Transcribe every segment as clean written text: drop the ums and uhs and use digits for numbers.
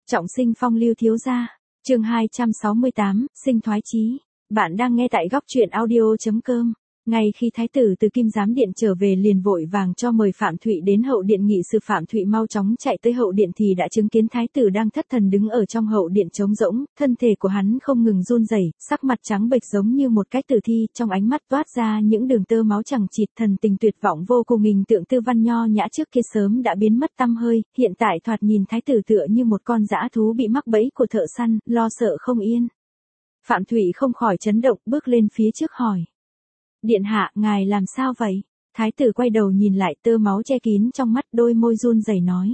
Trọng sinh phong lưu thiếu gia, chương 268, sinh thoái chí. Bạn đang nghe tại góc truyện audio.com. Ngay khi thái tử từ Kim Giám Điện trở về liền vội vàng cho mời Phạm Thụy đến hậu điện nghị sự. Phạm Thụy mau chóng chạy tới hậu điện thì đã chứng kiến thái tử đang thất thần đứng ở trong hậu điện trống rỗng, thân thể của hắn không ngừng run rẩy, sắc mặt trắng bệch giống như một cái tử thi, trong ánh mắt toát ra những đường tơ máu chằng chịt, thần tình tuyệt vọng vô cùng. Hình tượng Tư Văn nho nhã trước kia sớm đã biến mất tăm hơi, hiện tại thoạt nhìn thái tử tựa như một con dã thú bị mắc bẫy của thợ săn, lo sợ không yên. Phạm Thụy không khỏi chấn động, bước lên phía trước hỏi: Điện hạ, ngài làm sao vậy? Thái tử quay đầu nhìn lại, tơ máu che kín trong mắt, đôi môi run rẩy nói: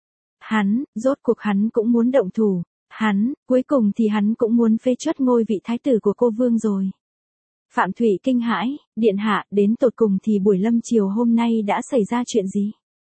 Rốt cuộc hắn cũng muốn động thủ, cuối cùng thì hắn cũng muốn phế truất ngôi vị thái tử của cô vương rồi. Phạm Thụy kinh hãi: Điện hạ, đến tột cùng thì buổi lâm triều hôm nay đã xảy ra chuyện gì?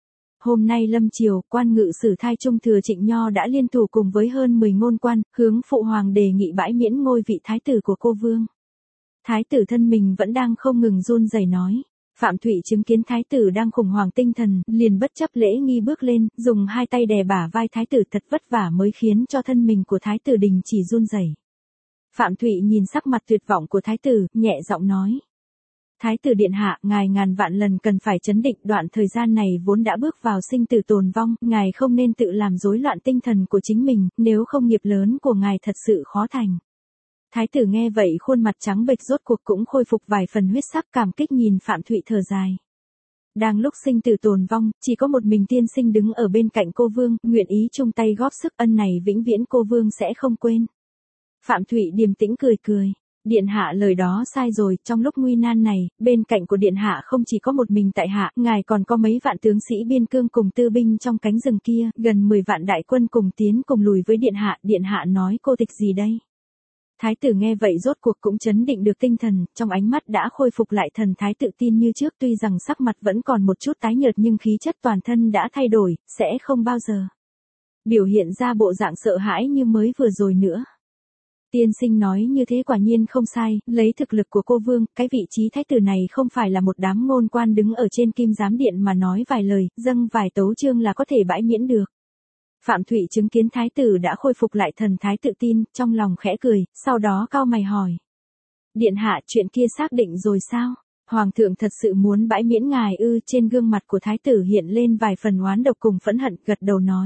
Hôm nay lâm triều, quan ngự sử Thai Trung Thừa Trịnh Nho đã liên thủ cùng với hơn 10 ngôn quan, hướng phụ hoàng đề nghị bãi miễn ngôi vị thái tử của cô vương. Thái tử thân mình vẫn đang không ngừng run rẩy nói. Phạm Thụy chứng kiến thái tử đang khủng hoảng tinh thần, liền bất chấp lễ nghi bước lên, dùng hai tay đè bả vai thái tử, thật vất vả mới khiến cho thân mình của thái tử đình chỉ run rẩy. Phạm Thụy nhìn sắc mặt tuyệt vọng của thái tử, nhẹ giọng nói: Thái tử điện hạ, ngài ngàn vạn lần cần phải trấn định, đoạn thời gian này vốn đã bước vào sinh tử tồn vong, ngài không nên tự làm rối loạn tinh thần của chính mình, nếu không nghiệp lớn của ngài thật sự khó thành. Thái tử nghe vậy khuôn mặt trắng bệch rốt cuộc cũng khôi phục vài phần huyết sắc, cảm kích nhìn Phạm Thụy thở dài. Đang lúc sinh tử tồn vong, chỉ có một mình tiên sinh đứng ở bên cạnh cô vương, nguyện ý chung tay góp sức, ân này vĩnh viễn cô vương sẽ không quên. Phạm Thụy điềm tĩnh cười cười: Điện hạ lời đó sai rồi, trong lúc nguy nan này, bên cạnh của điện hạ không chỉ có một mình tại hạ, ngài còn có mấy vạn tướng sĩ biên cương cùng tư binh trong cánh rừng kia, gần 10 vạn đại quân cùng tiến cùng lùi với điện hạ nói cô tịch gì đây? Thái tử nghe vậy rốt cuộc cũng trấn định được tinh thần, trong ánh mắt đã khôi phục lại thần thái tự tin như trước, tuy rằng sắc mặt vẫn còn một chút tái nhợt nhưng khí chất toàn thân đã thay đổi, sẽ không bao giờ biểu hiện ra bộ dạng sợ hãi như mới vừa rồi nữa. Tiên sinh nói như thế quả nhiên không sai, lấy thực lực của cô vương, cái vị trí thái tử này không phải là một đám ngôn quan đứng ở trên Kim Giám Điện mà nói vài lời, dâng vài tấu chương là có thể bãi miễn được. Phạm Thụy chứng kiến thái tử đã khôi phục lại thần thái tự tin, trong lòng khẽ cười, sau đó cau mày hỏi: Điện hạ, chuyện kia xác định rồi sao? Hoàng thượng thật sự muốn bãi miễn ngài ư? Trên gương mặt của thái tử hiện lên vài phần oán độc cùng phẫn hận, gật đầu nói: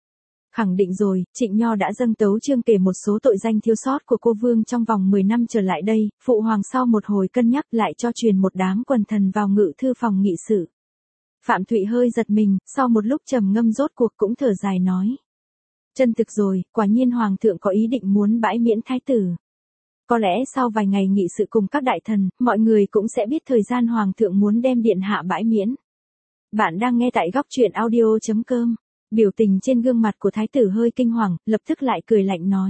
Khẳng định rồi, Trịnh Nho đã dâng tấu chương kể một số tội danh thiếu sót của cô vương trong vòng 10 năm trở lại đây, phụ hoàng sau một hồi cân nhắc lại cho truyền một đám quần thần vào ngự thư phòng nghị sự. Phạm Thụy hơi giật mình, sau một lúc trầm ngâm rốt cuộc cũng thở dài nói: Chân thực rồi, quả nhiên hoàng thượng có ý định muốn bãi miễn thái tử. Có lẽ sau vài ngày nghị sự cùng các đại thần, mọi người cũng sẽ biết thời gian hoàng thượng muốn đem điện hạ bãi miễn. Bạn đang nghe tại góc truyện audio.com. Biểu tình trên gương mặt của thái tử hơi kinh hoàng, lập tức lại cười lạnh nói: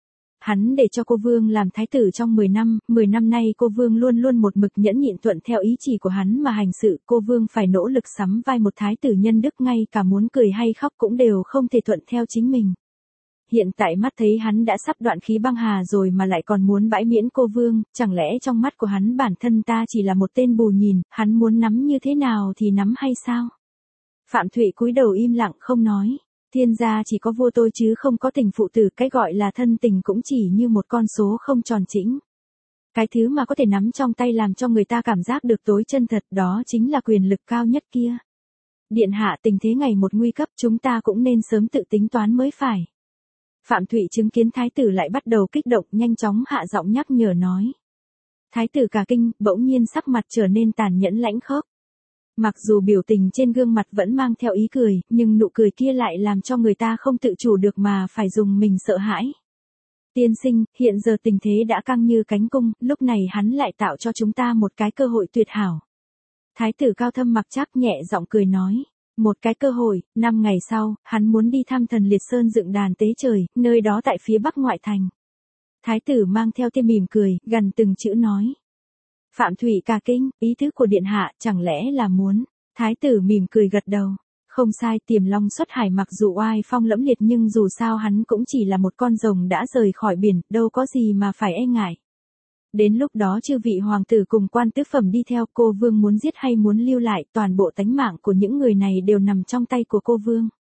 Hắn để cho cô vương làm thái tử trong 10 năm nay cô vương luôn luôn một mực nhẫn nhịn thuận theo ý chỉ của hắn mà hành sự, cô vương phải nỗ lực sắm vai một thái tử nhân đức, ngay cả muốn cười hay khóc cũng đều không thể thuận theo chính mình. Hiện tại mắt thấy hắn đã sắp đoạn khí băng hà rồi mà lại còn muốn bãi miễn cô vương, chẳng lẽ trong mắt của hắn bản thân ta chỉ là một tên bù nhìn, hắn muốn nắm như thế nào thì nắm hay sao? Phạm Thụy cúi đầu im lặng không nói. Thiên gia chỉ có vua tôi chứ không có tình phụ tử, cái gọi là thân tình cũng chỉ như một con số không tròn chỉnh. Cái thứ mà có thể nắm trong tay làm cho người ta cảm giác được tối chân thật, đó chính là quyền lực cao nhất kia. Điện hạ, tình thế ngày một nguy cấp, chúng ta cũng nên sớm tự tính toán mới phải. Phạm Thụy chứng kiến thái tử lại bắt đầu kích động, nhanh chóng hạ giọng nhắc nhở nói. Thái tử cả kinh, bỗng nhiên sắc mặt trở nên tàn nhẫn lãnh khốc. Mặc dù biểu tình trên gương mặt vẫn mang theo ý cười, nhưng nụ cười kia lại làm cho người ta không tự chủ được mà phải dùng mình sợ hãi. Tiên sinh, hiện giờ tình thế đã căng như cánh cung, lúc này hắn lại tạo cho chúng ta một cái cơ hội tuyệt hảo. Thái tử cao thâm mặc tráp nhẹ giọng cười nói. Một cái cơ hội, 5 ngày sau, hắn muốn đi thăm thần Liệt Sơn dựng đàn tế trời, nơi đó tại phía bắc ngoại thành. Thái tử mang theo tia mỉm cười, gần từng chữ nói. Phạm Thụy cả kinh, ý tứ của điện hạ chẳng lẽ là muốn? Thái tử mỉm cười gật đầu. Không sai, Tiềm Long xuất hải mặc dù oai phong lẫm liệt nhưng dù sao hắn cũng chỉ là một con rồng đã rời khỏi biển, đâu có gì mà phải e ngại. Đến lúc đó chư vị hoàng tử cùng quan tước phẩm đi theo, cô vương muốn giết hay muốn lưu lại, toàn bộ tánh mạng của những người này đều nằm trong tay của cô vương.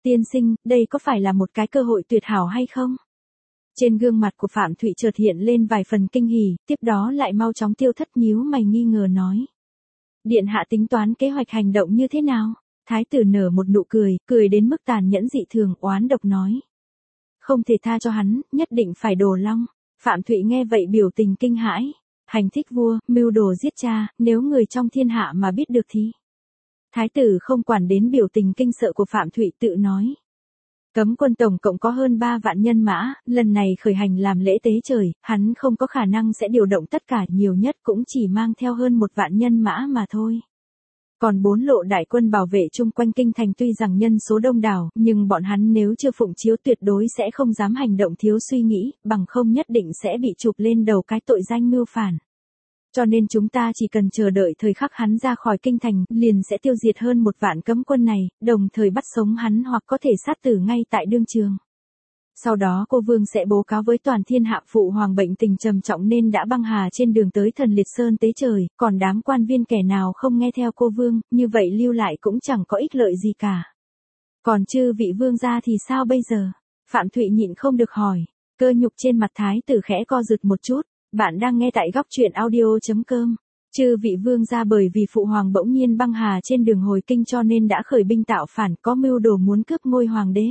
Tiên sinh, đây có phải là một cái cơ hội tuyệt hảo hay không? Trên gương mặt của Phạm Thụy chợt hiện lên vài phần kinh hỉ, tiếp đó lại mau chóng tiêu thất, nhíu mày nghi ngờ nói. Điện hạ tính toán kế hoạch hành động như thế nào? Thái tử nở một nụ cười, cười đến mức tàn nhẫn dị thường, oán độc nói. Không thể tha cho hắn, nhất định phải đổ long. Phạm Thụy nghe vậy biểu tình kinh hãi. Hành thích vua, mưu đồ giết cha, nếu người trong thiên hạ mà biết được thì. Thái tử không quản đến biểu tình kinh sợ của Phạm Thụy, tự nói. Cấm quân tổng cộng có hơn 3 vạn nhân mã, lần này khởi hành làm lễ tế trời, hắn không có khả năng sẽ điều động tất cả, nhiều nhất cũng chỉ mang theo hơn 1 vạn nhân mã mà thôi. Còn 4 lộ đại quân bảo vệ chung quanh kinh thành tuy rằng nhân số đông đảo, nhưng bọn hắn nếu chưa phụng chiếu tuyệt đối sẽ không dám hành động thiếu suy nghĩ, bằng không nhất định sẽ bị chụp lên đầu cái tội danh mưu phản. Cho nên chúng ta chỉ cần chờ đợi thời khắc hắn ra khỏi kinh thành, liền sẽ tiêu diệt hơn 1 vạn cấm quân này, đồng thời bắt sống hắn hoặc có thể sát tử ngay tại đương trường. Sau đó cô vương sẽ báo cáo với toàn thiên hạ phụ hoàng bệnh tình trầm trọng nên đã băng hà trên đường tới Thần Liệt Sơn tế trời, còn đám quan viên kẻ nào không nghe theo cô vương, như vậy lưu lại cũng chẳng có ích lợi gì cả. Còn chư vị vương gia thì sao bây giờ? Phạm Thụy nhịn không được hỏi. Cơ nhục trên mặt thái tử khẽ co giật một chút. Bạn đang nghe tại góc truyện audio.com. Chư vị vương gia bởi vì phụ hoàng bỗng nhiên băng hà trên đường hồi kinh cho nên đã khởi binh tạo phản, có mưu đồ muốn cướp ngôi hoàng đế.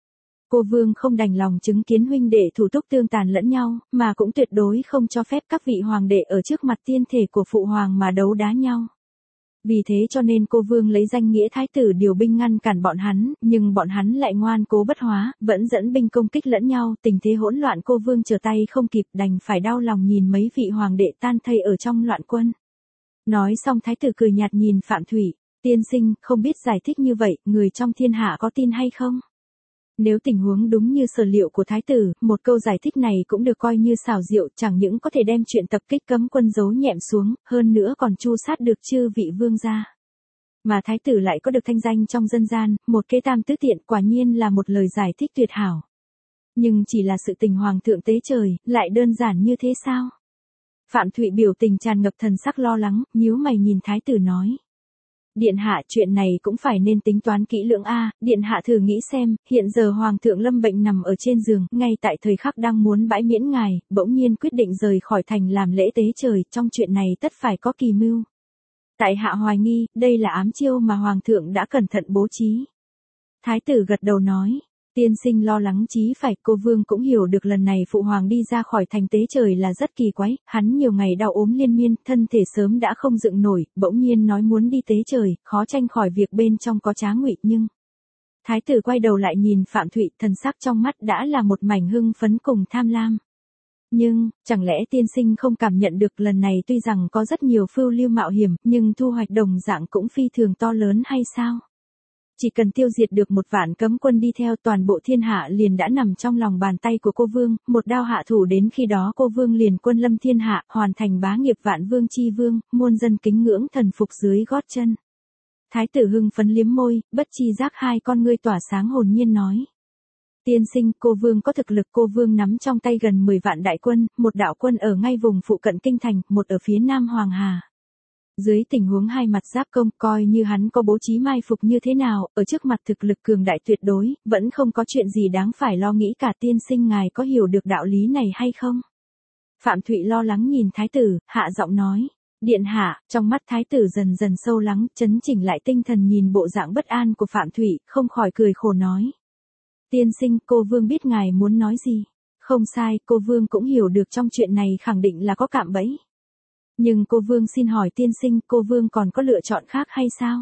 Cô vương không đành lòng chứng kiến huynh đệ thủ túc tương tàn lẫn nhau, mà cũng tuyệt đối không cho phép các vị hoàng đệ ở trước mặt tiên thể của phụ hoàng mà đấu đá nhau. Vì thế cho nên cô vương lấy danh nghĩa thái tử điều binh ngăn cản bọn hắn, nhưng bọn hắn lại ngoan cố bất hóa, vẫn dẫn binh công kích lẫn nhau, tình thế hỗn loạn, cô vương trở tay không kịp, đành phải đau lòng nhìn mấy vị hoàng đệ tan thây ở trong loạn quân. Nói xong thái tử cười nhạt nhìn Phạm Thụy, tiên sinh, không biết giải thích như vậy, người trong thiên hạ có tin hay không? Nếu tình huống đúng như sở liệu của thái tử, một câu giải thích này cũng được coi như xảo diệu, chẳng những có thể đem chuyện tập kích cấm quân giấu nhẹm xuống, hơn nữa còn chu sát được chư vị vương gia. Mà thái tử lại có được thanh danh trong dân gian, một kế tam tứ tiện, quả nhiên là một lời giải thích tuyệt hảo. Nhưng chỉ là sự tình hoàng thượng tế trời, lại đơn giản như thế sao? Phạm Thụy biểu tình tràn ngập thần sắc lo lắng, nhíu mày nhìn thái tử nói. Điện hạ, chuyện này cũng phải nên tính toán kỹ lưỡng a. Điện hạ thử nghĩ xem, hiện giờ hoàng thượng lâm bệnh nằm ở trên giường, ngay tại thời khắc đang muốn bãi miễn ngài, bỗng nhiên quyết định rời khỏi thành làm lễ tế trời, trong chuyện này tất phải có kỳ mưu. Tại hạ hoài nghi, đây là ám chiêu mà hoàng thượng đã cẩn thận bố trí. Thái tử gật đầu nói. Tiên sinh lo lắng chí phải, cô vương cũng hiểu được lần này phụ hoàng đi ra khỏi thành tế trời là rất kỳ quái, hắn nhiều ngày đau ốm liên miên, thân thể sớm đã không dựng nổi, bỗng nhiên nói muốn đi tế trời, khó tránh khỏi việc bên trong có trá ngụy, nhưng. Thái tử quay đầu lại nhìn Phạm Thụy, thần sắc trong mắt đã là một mảnh hưng phấn cùng tham lam. Nhưng, chẳng lẽ tiên sinh không cảm nhận được lần này tuy rằng có rất nhiều phiêu lưu mạo hiểm, nhưng thu hoạch đồng dạng cũng phi thường to lớn hay sao? Chỉ cần tiêu diệt được 1 vạn cấm quân đi theo, toàn bộ thiên hạ liền đã nằm trong lòng bàn tay của cô vương, một đao hạ thủ, đến khi đó cô vương liền quân lâm thiên hạ, hoàn thành bá nghiệp vạn vương chi vương, muôn dân kính ngưỡng thần phục dưới gót chân. Thái tử hưng phấn liếm môi, bất chi giác hai con ngươi tỏa sáng hồn nhiên nói. Tiên sinh, cô vương có thực lực, cô vương nắm trong tay gần 10 vạn đại quân, một đạo quân ở ngay vùng phụ cận kinh thành, một ở phía nam Hoàng Hà. Dưới tình huống hai mặt giáp công, coi như hắn có bố trí mai phục như thế nào, ở trước mặt thực lực cường đại tuyệt đối, vẫn không có chuyện gì đáng phải lo nghĩ cả. Tiên sinh ngài có hiểu được đạo lý này hay không? Phạm Thụy lo lắng nhìn thái tử, hạ giọng nói. Điện hạ, trong mắt thái tử dần dần sâu lắng, chấn chỉnh lại tinh thần nhìn bộ dạng bất an của Phạm Thụy, không khỏi cười khổ nói. Tiên sinh, cô vương biết ngài muốn nói gì. Không sai, cô vương cũng hiểu được trong chuyện này khẳng định là có cạm bẫy. Nhưng cô vương xin hỏi tiên sinh, cô vương còn có lựa chọn khác hay sao?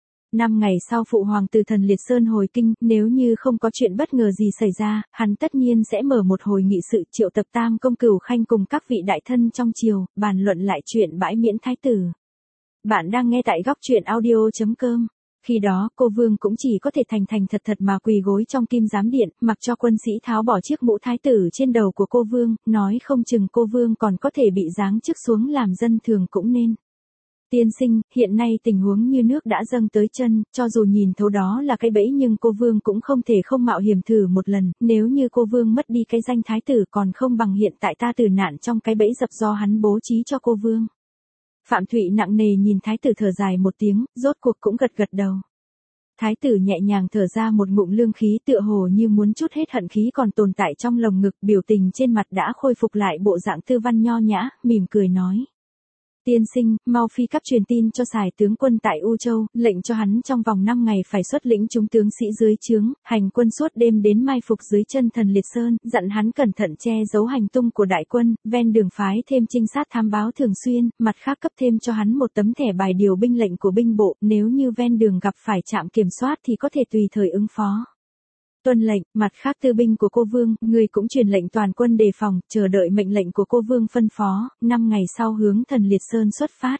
5 ngày sau phụ hoàng từ Thần Liệt Sơn hồi kinh, nếu như không có chuyện bất ngờ gì xảy ra, hắn tất nhiên sẽ mở một hồi nghị sự, triệu tập Tam công Cửu khanh cùng các vị đại thân trong triều, bàn luận lại chuyện bãi miễn thái tử. Bạn đang nghe tại góc truyện audio.com. Khi đó, cô vương cũng chỉ có thể thành thật mà quỳ gối trong kim giám điện, mặc cho quân sĩ tháo bỏ chiếc mũ thái tử trên đầu của cô vương, nói không chừng cô vương còn có thể bị giáng chức xuống làm dân thường cũng nên. Tiên sinh, hiện nay tình huống như nước đã dâng tới chân, cho dù nhìn thấu đó là cái bẫy nhưng cô vương cũng không thể không mạo hiểm thử một lần, nếu như cô vương mất đi cái danh thái tử còn không bằng hiện tại ta tử nạn trong cái bẫy dập do hắn bố trí cho cô vương. Phạm Thụy nặng nề nhìn thái tử thở dài một tiếng, rốt cuộc cũng gật đầu. Thái tử nhẹ nhàng thở ra một ngụm lương khí tựa hồ như muốn trút hết hận khí còn tồn tại trong lồng ngực, biểu tình trên mặt đã khôi phục lại bộ dạng tư văn nho nhã, mỉm cười nói. Tiên sinh, mau phi cấp truyền tin cho Sài tướng quân tại U Châu, lệnh cho hắn trong vòng 5 ngày phải xuất lĩnh chúng tướng sĩ dưới trướng, hành quân suốt đêm đến mai phục dưới chân Thần Liệt Sơn, dặn hắn cẩn thận che giấu hành tung của đại quân, ven đường phái thêm trinh sát thám báo thường xuyên, mặt khác cấp thêm cho hắn một tấm thẻ bài điều binh lệnh của binh bộ, nếu như ven đường gặp phải trạm kiểm soát thì có thể tùy thời ứng phó. Tuân lệnh, mặt khác tư binh của cô Vương, người cũng truyền lệnh toàn quân đề phòng, chờ đợi mệnh lệnh của cô Vương phân phó, 5 ngày sau hướng Thần Liệt Sơn xuất phát.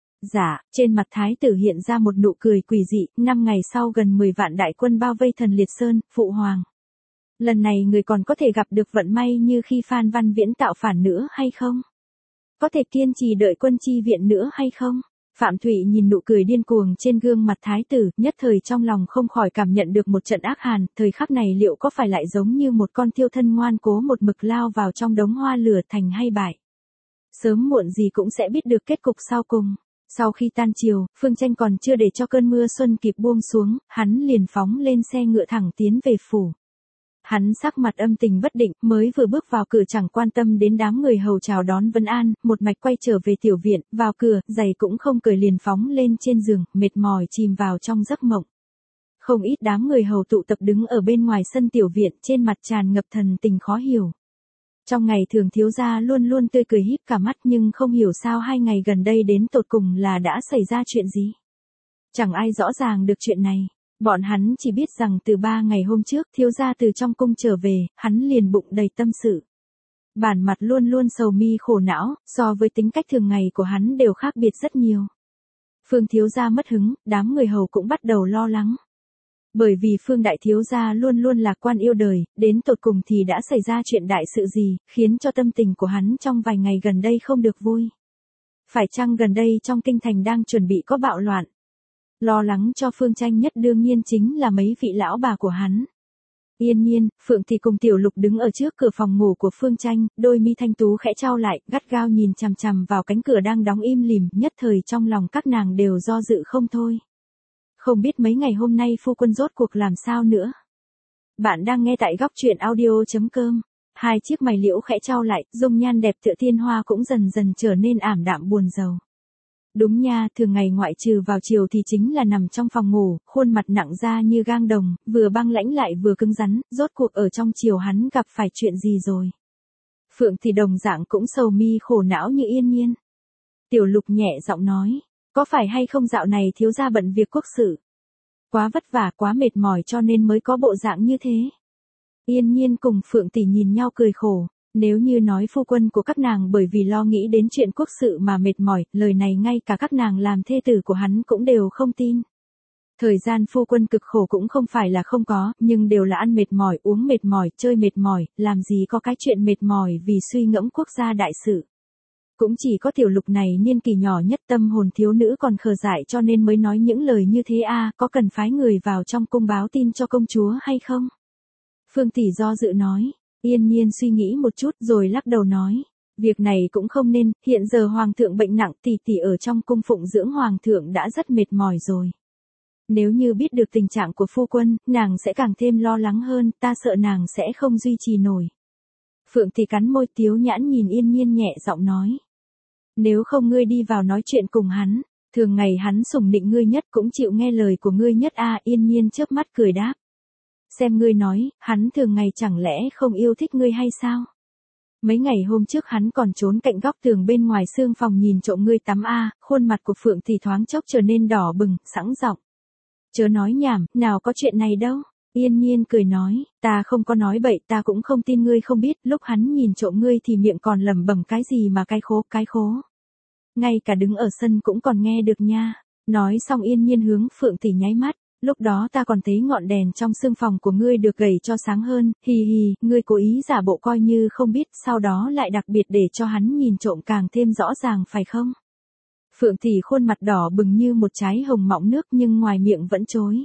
Dạ, trên mặt thái tử hiện ra một nụ cười quỷ dị, 5 ngày sau gần 10 vạn đại quân bao vây Thần Liệt Sơn, phụ hoàng. Lần này người còn có thể gặp được vận may như khi Phan Văn Viễn tạo phản nữa hay không? Có thể kiên trì đợi quân chi viện nữa hay không? Phạm Thụy nhìn nụ cười điên cuồng trên gương mặt thái tử, nhất thời trong lòng không khỏi cảm nhận được một trận ác hàn, thời khắc này liệu có phải lại giống như một con thiêu thân ngoan cố một mực lao vào trong đống hoa lửa thành hay bại. Sớm muộn gì cũng sẽ biết được kết cục sau cùng. Sau khi tan chiều, Phương Tranh còn chưa để cho cơn mưa xuân kịp buông xuống, hắn liền phóng lên xe ngựa thẳng tiến về phủ. Hắn sắc mặt âm tình bất định, mới vừa bước vào cửa chẳng quan tâm đến đám người hầu chào đón Vân An, một mạch quay trở về tiểu viện, vào cửa, giày cũng không cởi liền phóng lên trên giường, mệt mỏi chìm vào trong giấc mộng. Không ít đám người hầu tụ tập đứng ở bên ngoài sân tiểu viện, trên mặt tràn ngập thần tình khó hiểu. Trong ngày thường thiếu gia luôn luôn tươi cười híp cả mắt nhưng không hiểu sao 2 ngày gần đây đến tột cùng là đã xảy ra chuyện gì. Chẳng ai rõ ràng được chuyện này. Bọn hắn chỉ biết rằng từ 3 ngày hôm trước thiếu gia từ trong cung trở về, hắn liền bụng đầy tâm sự. Bản mặt luôn luôn sầu mi khổ não, so với tính cách thường ngày của hắn đều khác biệt rất nhiều. Phương thiếu gia mất hứng, đám người hầu cũng bắt đầu lo lắng. Bởi vì Phương đại thiếu gia luôn luôn lạc quan yêu đời, đến tột cùng thì đã xảy ra chuyện đại sự gì, khiến cho tâm tình của hắn trong vài ngày gần đây không được vui. Phải chăng gần đây trong kinh thành đang chuẩn bị có bạo loạn? Lo lắng cho Phương Tranh nhất đương nhiên chính là mấy vị lão bà của hắn. Yên Nhiên, Phượng Thị cùng Tiểu Lục đứng ở trước cửa phòng ngủ của Phương Tranh, đôi mi thanh tú khẽ chau lại, gắt gao nhìn chằm chằm vào cánh cửa đang đóng im lìm, nhất thời trong lòng các nàng đều do dự không thôi. Không biết mấy ngày hôm nay phu quân rốt cuộc làm sao nữa. Bạn đang nghe tại góc truyện audio.com. Hai chiếc mày liễu khẽ chau lại, dung nhan đẹp tựa thiên hoa cũng dần dần trở nên ảm đạm buồn rầu. Đúng nha, thường ngày ngoại trừ vào chiều thì chính là nằm trong phòng ngủ, khuôn mặt nặng da như gang đồng, vừa băng lãnh lại vừa cứng rắn, rốt cuộc ở trong chiều hắn gặp phải chuyện gì rồi. Phượng thì đồng dạng cũng sầu mi khổ não như Yên Nhiên. Tiểu Lục nhẹ giọng nói, có phải hay không dạo này thiếu gia bận việc quốc sự. Quá vất vả quá mệt mỏi cho nên mới có bộ dạng như thế. Yên Nhiên cùng Phượng tỷ nhìn nhau cười khổ. Nếu như nói phu quân của các nàng bởi vì lo nghĩ đến chuyện quốc sự mà mệt mỏi, lời này ngay cả các nàng làm thê tử của hắn cũng đều không tin. Thời gian phu quân cực khổ cũng không phải là không có, nhưng đều là ăn mệt mỏi, uống mệt mỏi, chơi mệt mỏi, làm gì có cái chuyện mệt mỏi vì suy ngẫm quốc gia đại sự. Cũng chỉ có Tiểu Lục này niên kỳ nhỏ nhất tâm hồn thiếu nữ còn khờ dại cho nên mới nói những lời như thế a, có cần phái người vào trong cung báo tin cho công chúa hay không? Phương tỷ do dự nói. Yên Nhiên suy nghĩ một chút rồi lắc đầu nói, việc này cũng không nên, hiện giờ hoàng thượng bệnh nặng, tỷ tỷ ở trong cung phụng dưỡng hoàng thượng đã rất mệt mỏi rồi. Nếu như biết được tình trạng của phu quân, nàng sẽ càng thêm lo lắng hơn, ta sợ nàng sẽ không duy trì nổi. Phượng thì cắn môi tiếu nhãn nhìn Yên Nhiên nhẹ giọng nói. Nếu không ngươi đi vào nói chuyện cùng hắn, thường ngày hắn sủng nịnh ngươi nhất cũng chịu nghe lời của ngươi nhất a. Yên Nhiên chớp mắt cười đáp. Xem ngươi nói, hắn thường ngày chẳng lẽ không yêu thích ngươi hay sao? Mấy ngày hôm trước hắn còn trốn cạnh góc tường bên ngoài xương phòng nhìn trộm ngươi tắm a. Khuôn mặt của Phượng thì thoáng chốc trở nên đỏ bừng, sẵn giọng. Chớ nói nhảm, nào có chuyện này đâu. Yên Nhiên cười nói, ta không có nói bậy, ta cũng không tin ngươi không biết, lúc hắn nhìn trộm ngươi thì miệng còn lẩm bẩm cái gì mà cái khố. Ngay cả đứng ở sân cũng còn nghe được nha. Nói xong Yên Nhiên hướng Phượng tỷ nháy mắt. Lúc đó ta còn thấy ngọn đèn trong xương phòng của ngươi được gầy cho sáng hơn, hì hì, ngươi cố ý giả bộ coi như không biết, sau đó lại đặc biệt để cho hắn nhìn trộm càng thêm rõ ràng phải không? Phượng tỷ khuôn mặt đỏ bừng như một trái hồng mọng nước nhưng ngoài miệng vẫn chối.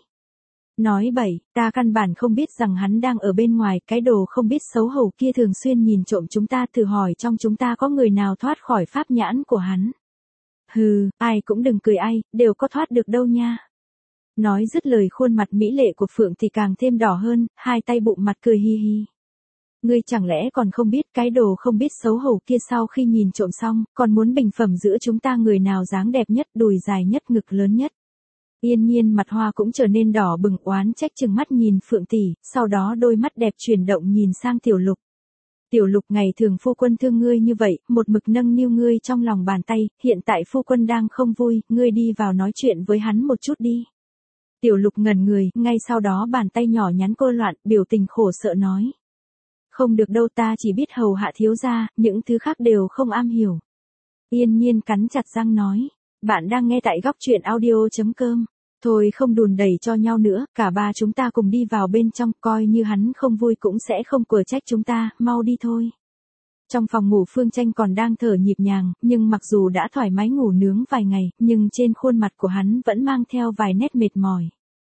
Nói bậy, ta căn bản không biết rằng hắn đang ở bên ngoài, cái đồ không biết xấu hổ kia thường xuyên nhìn trộm chúng ta, thử hỏi trong chúng ta có người nào thoát khỏi pháp nhãn của hắn. Hừ, ai cũng đừng cười ai, đều có thoát được đâu nha. Nói dứt lời khuôn mặt mỹ lệ của Phượng thì càng thêm đỏ hơn, hai tay bụng mặt cười hi hi. Ngươi chẳng lẽ còn không biết cái đồ không biết xấu hổ kia sau khi nhìn trộm xong, còn muốn bình phẩm giữa chúng ta người nào dáng đẹp nhất, đùi dài nhất, ngực lớn nhất. Yên Nhiên mặt hoa cũng trở nên đỏ bừng, oán trách chừng mắt nhìn Phượng tỷ, sau đó đôi mắt đẹp chuyển động nhìn sang Tiểu Lục. Tiểu Lục, ngày thường phu quân thương ngươi như vậy, một mực nâng niu ngươi trong lòng bàn tay, hiện tại phu quân đang không vui, ngươi đi vào nói chuyện với hắn một chút đi. Tiểu Lục ngẩn người, ngay sau đó bàn tay nhỏ nhắn cô loạn, biểu tình khổ sợ nói. Không được đâu, ta chỉ biết hầu hạ thiếu gia, những thứ khác đều không am hiểu. Yên Nhiên cắn chặt răng nói. Bạn đang nghe tại góc truyện audio.com. Thôi không đùn đẩy cho nhau nữa, cả ba chúng ta cùng đi vào bên trong, coi như hắn không vui cũng sẽ không quở trách chúng ta, mau đi thôi. Trong phòng ngủ Phương Tranh còn đang thở nhịp nhàng, nhưng mặc dù đã thoải mái ngủ nướng vài ngày, nhưng trên khuôn mặt của hắn vẫn mang theo vài nét mệt mỏi.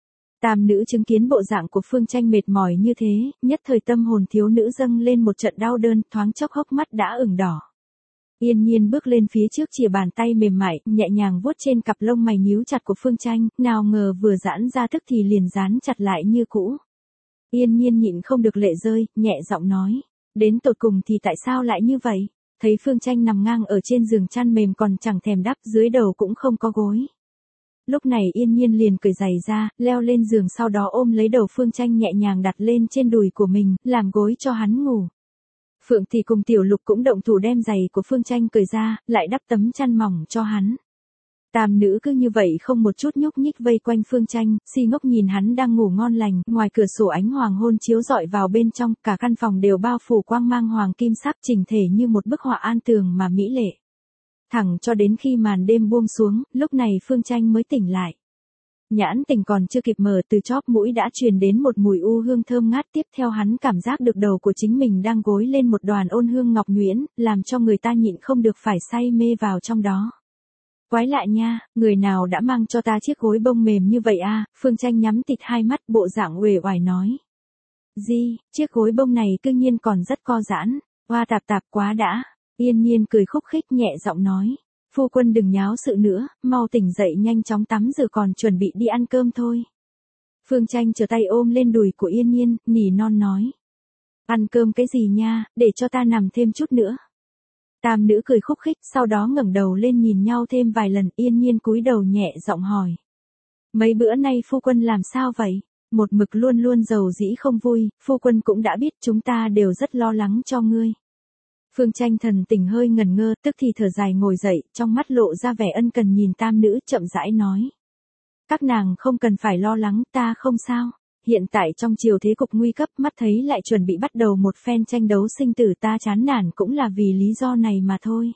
Tam nữ chứng kiến bộ dạng của Phương Tranh mệt mỏi như thế, nhất thời tâm hồn thiếu nữ dâng lên một trận đau đớn, thoáng chốc hốc mắt đã ửng đỏ. Yên Nhiên bước lên phía trước chìa bàn tay mềm mại, nhẹ nhàng vuốt trên cặp lông mày nhíu chặt của Phương Tranh, nào ngờ vừa giãn ra tức thì liền dán chặt lại như cũ. Yên Nhiên nhịn không được lệ rơi, nhẹ giọng nói, đến tột cùng thì tại sao lại như vậy? Thấy Phương Tranh nằm ngang ở trên giường chăn mềm còn chẳng thèm đắp, dưới đầu cũng không có gối. Lúc này Yên Nhiên liền cởi giày ra, leo lên giường, sau đó ôm lấy đầu Phương Tranh nhẹ nhàng đặt lên trên đùi của mình, làm gối cho hắn ngủ. Phượng thì cùng Tiểu Lục cũng động thủ đem giày của Phương Tranh cởi ra, lại đắp tấm chăn mỏng cho hắn. Tam nữ cứ như vậy không một chút nhúc nhích vây quanh Phương Tranh, si ngốc nhìn hắn đang ngủ ngon lành, ngoài cửa sổ ánh hoàng hôn chiếu rọi vào bên trong, cả căn phòng đều bao phủ quang mang hoàng kim sắc chỉnh thể như một bức họa an tường mà mỹ lệ. Thẳng cho đến khi màn đêm buông xuống, lúc này Phương Tranh mới tỉnh lại. Nhãn tình còn chưa kịp mở, từ chóp mũi đã truyền đến một mùi u hương thơm ngát, tiếp theo hắn cảm giác được đầu của chính mình đang gối lên một đoàn ôn hương ngọc nhuyễn, làm cho người ta nhịn không được phải say mê vào trong đó. Quái lạ nha, người nào đã mang cho ta chiếc gối bông mềm như vậy à? Phương Tranh nhắm tịt hai mắt, bộ dạng uể oải nói. Chiếc gối bông này cư nhiên còn rất co giãn, hoa tạp tạp quá đã. Yên Nhiên cười khúc khích nhẹ giọng nói. Phu quân đừng nháo sự nữa, mau tỉnh dậy nhanh chóng tắm rửa còn chuẩn bị đi ăn cơm thôi. Phương Tranh trở tay ôm lên đùi của Yên Nhiên, nỉ non nói. Ăn cơm cái gì nha, để cho ta nằm thêm chút nữa. Tam nữ cười khúc khích, sau đó ngẩng đầu lên nhìn nhau thêm vài lần. Yên Nhiên cúi đầu nhẹ giọng hỏi. Mấy bữa nay phu quân làm sao vậy? Một mực luôn luôn giàu dĩ không vui, phu quân cũng đã biết chúng ta đều rất lo lắng cho ngươi. Phương Tranh thần tình hơi ngần ngơ, tức thì thở dài ngồi dậy, trong mắt lộ ra vẻ ân cần nhìn tam nữ, chậm rãi nói. Các nàng không cần phải lo lắng, ta không sao. Hiện tại trong chiều thế cục nguy cấp, mắt thấy lại chuẩn bị bắt đầu một phen tranh đấu sinh tử, ta chán nản cũng là vì lý do này mà thôi.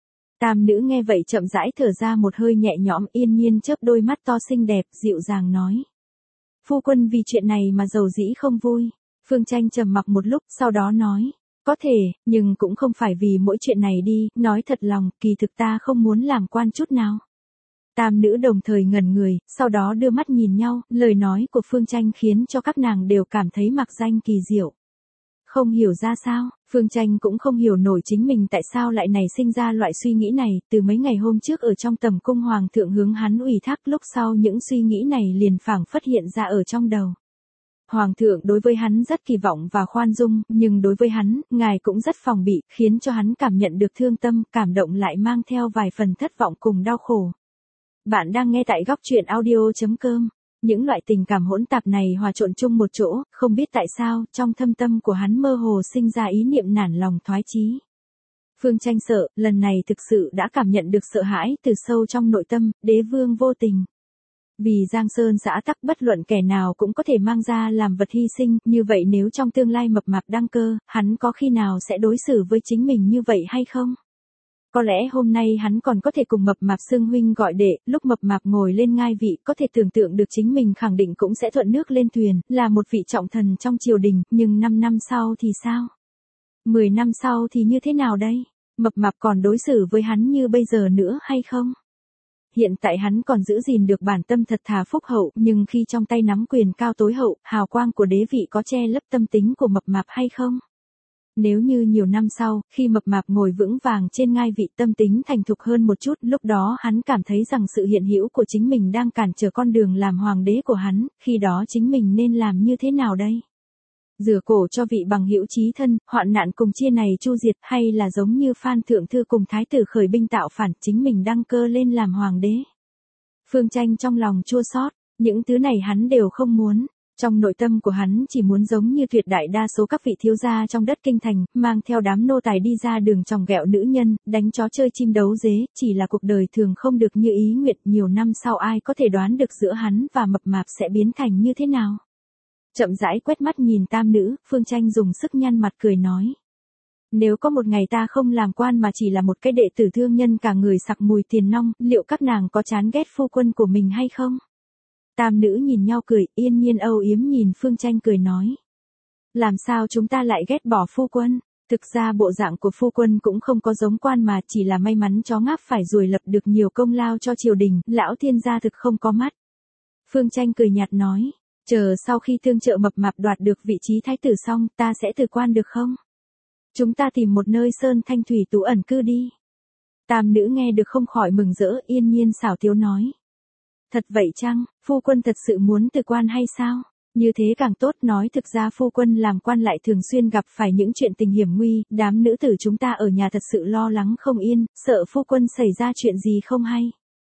Tam nữ nghe vậy chậm rãi thở ra một hơi nhẹ nhõm. Yên Nhiên chớp đôi mắt to xinh đẹp, dịu dàng nói. Phu quân vì chuyện này mà giàu dĩ không vui. Phương Tranh trầm mặc một lúc, sau đó nói. Có thể, nhưng cũng không phải vì mỗi chuyện này đi, nói thật lòng, kỳ thực ta không muốn làm quan chút nào. Tam nữ đồng thời ngẩn người, sau đó đưa mắt nhìn nhau, lời nói của Phương Tranh khiến cho các nàng đều cảm thấy mặc danh kỳ diệu. Không hiểu ra sao, Phương Tranh cũng không hiểu nổi chính mình tại sao lại nảy sinh ra loại suy nghĩ này, từ mấy ngày hôm trước ở trong tầm cung hoàng thượng hướng hắn ủy thác, lúc sau những suy nghĩ này liền phảng phất hiện ra ở trong đầu. Hoàng thượng đối với hắn rất kỳ vọng và khoan dung, nhưng đối với hắn, ngài cũng rất phòng bị, khiến cho hắn cảm nhận được thương tâm, cảm động lại mang theo vài phần thất vọng cùng đau khổ. Bạn đang nghe tại góc truyện audio.com. Những loại tình cảm hỗn tạp này hòa trộn chung một chỗ, không biết tại sao, trong thâm tâm của hắn mơ hồ sinh ra ý niệm nản lòng thoái chí. Phương Tranh sợ, lần này thực sự đã cảm nhận được sợ hãi từ sâu trong nội tâm, đế vương vô tình. Vì Giang Sơn xã tắc, bất luận kẻ nào cũng có thể mang ra làm vật hy sinh, như vậy nếu trong tương lai mập mạp đăng cơ, hắn có khi nào sẽ đối xử với chính mình như vậy hay không? Có lẽ hôm nay hắn còn có thể cùng mập mạp xưng huynh gọi đệ, lúc mập mạp ngồi lên ngai vị, có thể tưởng tượng được chính mình khẳng định cũng sẽ thuận nước lên thuyền, là một vị trọng thần trong triều đình, nhưng 5 năm sau thì sao? 10 năm sau thì như thế nào đây? Mập mạp còn đối xử với hắn như bây giờ nữa hay không? Hiện tại hắn còn giữ gìn được bản tâm thật thà phúc hậu, nhưng khi trong tay nắm quyền cao tối hậu, hào quang của đế vị có che lấp tâm tính của mập mạp hay không? Nếu như nhiều năm sau, khi mập mạp ngồi vững vàng trên ngai vị, tâm tính thành thục hơn một chút, lúc đó hắn cảm thấy rằng sự hiện hữu của chính mình đang cản trở con đường làm hoàng đế của hắn, khi đó chính mình nên làm như thế nào đây? Rửa cổ cho vị bằng hữu chí thân, hoạn nạn cùng chia này chu diệt, hay là giống như Phan Thượng Thư cùng thái tử khởi binh tạo phản, chính mình đăng cơ lên làm hoàng đế? Phương Tranh trong lòng chua xót, những thứ này hắn đều không muốn. Trong nội tâm của hắn chỉ muốn giống như tuyệt đại đa số các vị thiếu gia trong đất kinh thành, mang theo đám nô tài đi ra đường chòng ghẹo nữ nhân, đánh chó chơi chim đấu dế, chỉ là cuộc đời thường không được như ý nguyện, nhiều năm sau ai có thể đoán được giữa hắn và mập mạp sẽ biến thành như thế nào. Chậm rãi quét mắt nhìn tam nữ, Phương Tranh dùng sức nhăn mặt cười nói. Nếu có một ngày ta không làm quan mà chỉ là một cái đệ tử thương nhân cả người sặc mùi tiền nong, liệu các nàng có chán ghét phu quân của mình hay không? Tam nữ nhìn nhau cười, Yên Nhiên âu yếm nhìn Phương Tranh cười nói. Làm sao chúng ta lại ghét bỏ phu quân? Thực ra bộ dạng của phu quân cũng không có giống quan mà chỉ là may mắn chó ngáp phải ruồi lập được nhiều công lao cho triều đình, lão thiên gia thực không có mắt. Phương Tranh cười nhạt nói, chờ sau khi Thương Trợ mập mạp đoạt được vị trí thái tử xong, ta sẽ từ quan được không? Chúng ta tìm một nơi sơn thanh thủy tú ẩn cư đi. Tam nữ nghe được không khỏi mừng rỡ, Yên Nhiên xảo tiếu nói. Thật vậy chăng, phu quân thật sự muốn từ quan hay sao? Như thế càng tốt, nói thực ra phu quân làm quan lại thường xuyên gặp phải những chuyện tình hiểm nguy, đám nữ tử chúng ta ở nhà thật sự lo lắng không yên, sợ phu quân xảy ra chuyện gì không hay.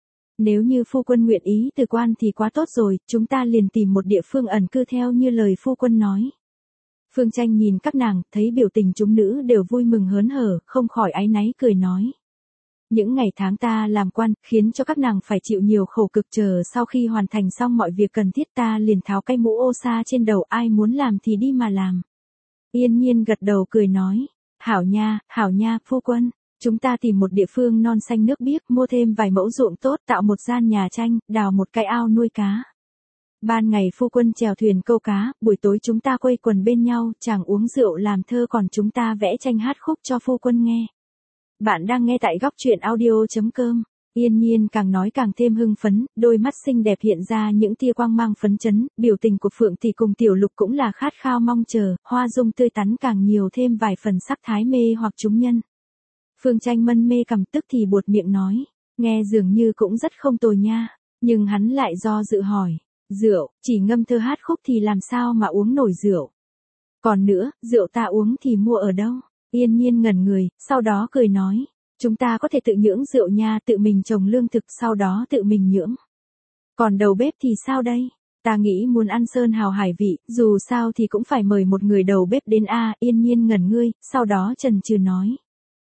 Nếu như phu quân nguyện ý từ quan thì quá tốt rồi, chúng ta liền tìm một địa phương ẩn cư theo như lời phu quân nói. Phương Tranh nhìn các nàng, thấy biểu tình chúng nữ đều vui mừng hớn hở, không khỏi áy náy cười nói. Những ngày tháng ta làm quan, khiến cho các nàng phải chịu nhiều khổ cực, chờ sau khi hoàn thành xong mọi việc cần thiết ta liền tháo cái mũ ô sa trên đầu, ai muốn làm thì đi mà làm. Yên Nhiên gật đầu cười nói, hảo nha, phu quân, chúng ta tìm một địa phương non xanh nước biếc, mua thêm vài mẫu ruộng tốt, tạo một gian nhà tranh, đào một cái ao nuôi cá. Ban ngày phu quân chèo thuyền câu cá, buổi tối chúng ta quây quần bên nhau, chàng uống rượu làm thơ còn chúng ta vẽ tranh hát khúc cho phu quân nghe. Bạn đang nghe tại góc truyện audio.com. Yên Nhiên càng nói càng thêm hưng phấn, đôi mắt xinh đẹp hiện ra những tia quang mang phấn chấn, biểu tình của Phượng Tỷ cùng Tiểu Lục cũng là khát khao mong chờ, hoa dung tươi tắn càng nhiều thêm vài phần sắc thái mê hoặc chúng nhân. Phương Tranh mân mê cầm tức thì buột miệng nói, nghe dường như cũng rất không tồi nha, nhưng hắn lại do dự hỏi, rượu, chỉ ngâm thơ hát khúc thì làm sao mà uống nổi rượu? Còn nữa, rượu ta uống thì mua ở đâu? Yên Nhiên ngẩn người, sau đó cười nói, chúng ta có thể tự nhưỡng rượu nha, tự mình trồng lương thực sau đó tự mình nhưỡng. Còn đầu bếp thì sao đây? Ta nghĩ muốn ăn sơn hào hải vị, dù sao thì cũng phải mời một người đầu bếp đến a. Yên Nhiên ngẩn ngươi, sau đó chần chừ nói.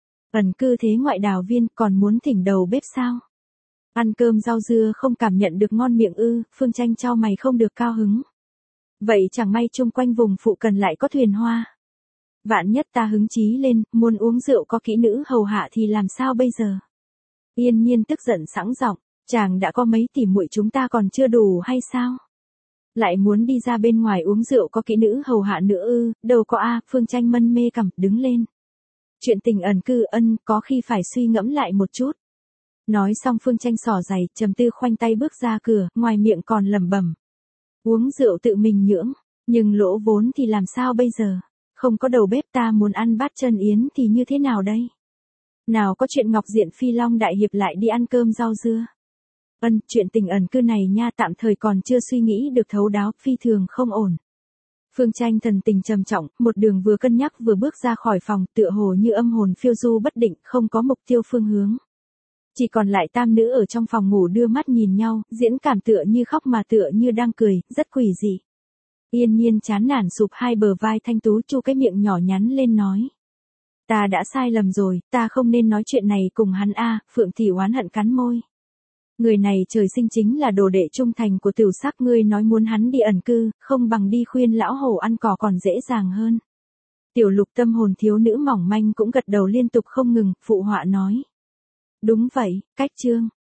Ẩn cư thế ngoại đào viên, còn muốn thỉnh đầu bếp sao? Ăn cơm rau dưa không cảm nhận được ngon miệng ư? Phương Tranh chau mày không được cao hứng. Vậy chẳng may chung quanh vùng phụ cần lại có thuyền hoa. Vạn nhất ta hứng chí lên, muốn uống rượu có kỹ nữ hầu hạ thì làm sao bây giờ? Yên Nhiên tức giận sẵn giọng, chàng đã có mấy tỷ muội chúng ta còn chưa đủ hay sao? Lại muốn đi ra bên ngoài uống rượu có kỹ nữ hầu hạ nữa ư? Đâu có a. Phương Tranh mân mê cằm, đứng lên. Chuyện tình ẩn cư có khi phải suy ngẫm lại một chút. Nói xong Phương Tranh xỏ giày, trầm tư khoanh tay bước ra cửa, ngoài miệng còn lẩm bẩm. Uống rượu tự mình nhưỡng, nhưng lỗ vốn thì làm sao bây giờ? Không có đầu bếp, ta muốn ăn bát chân yến thì như thế nào đây? Nào có chuyện Ngọc Diện Phi Long đại hiệp lại đi ăn cơm rau dưa. Chuyện tình ẩn cư này nha, tạm thời còn chưa suy nghĩ được thấu đáo, phi thường không ổn. Phương Tranh thần tình trầm trọng, một đường vừa cân nhắc vừa bước ra khỏi phòng, tựa hồ như âm hồn phiêu du bất định, không có mục tiêu phương hướng. Chỉ còn lại tam nữ ở trong phòng ngủ đưa mắt nhìn nhau, diễn cảm tựa như khóc mà tựa như đang cười, rất quỷ dị. Yên Nhiên chán nản sụp hai bờ vai thanh tú, chu cái miệng nhỏ nhắn lên nói. Ta đã sai lầm rồi, ta không nên nói chuyện này cùng hắn a. Phượng Tỷ oán hận cắn môi. Người này trời sinh chính là đồ đệ trung thành của Tiểu Sắc, ngươi nói muốn hắn đi ẩn cư, không bằng đi khuyên lão hổ ăn cỏ còn dễ dàng hơn. Tiểu Lục tâm hồn thiếu nữ mỏng manh cũng gật đầu liên tục không ngừng, phụ họa nói. Đúng vậy, cách chương.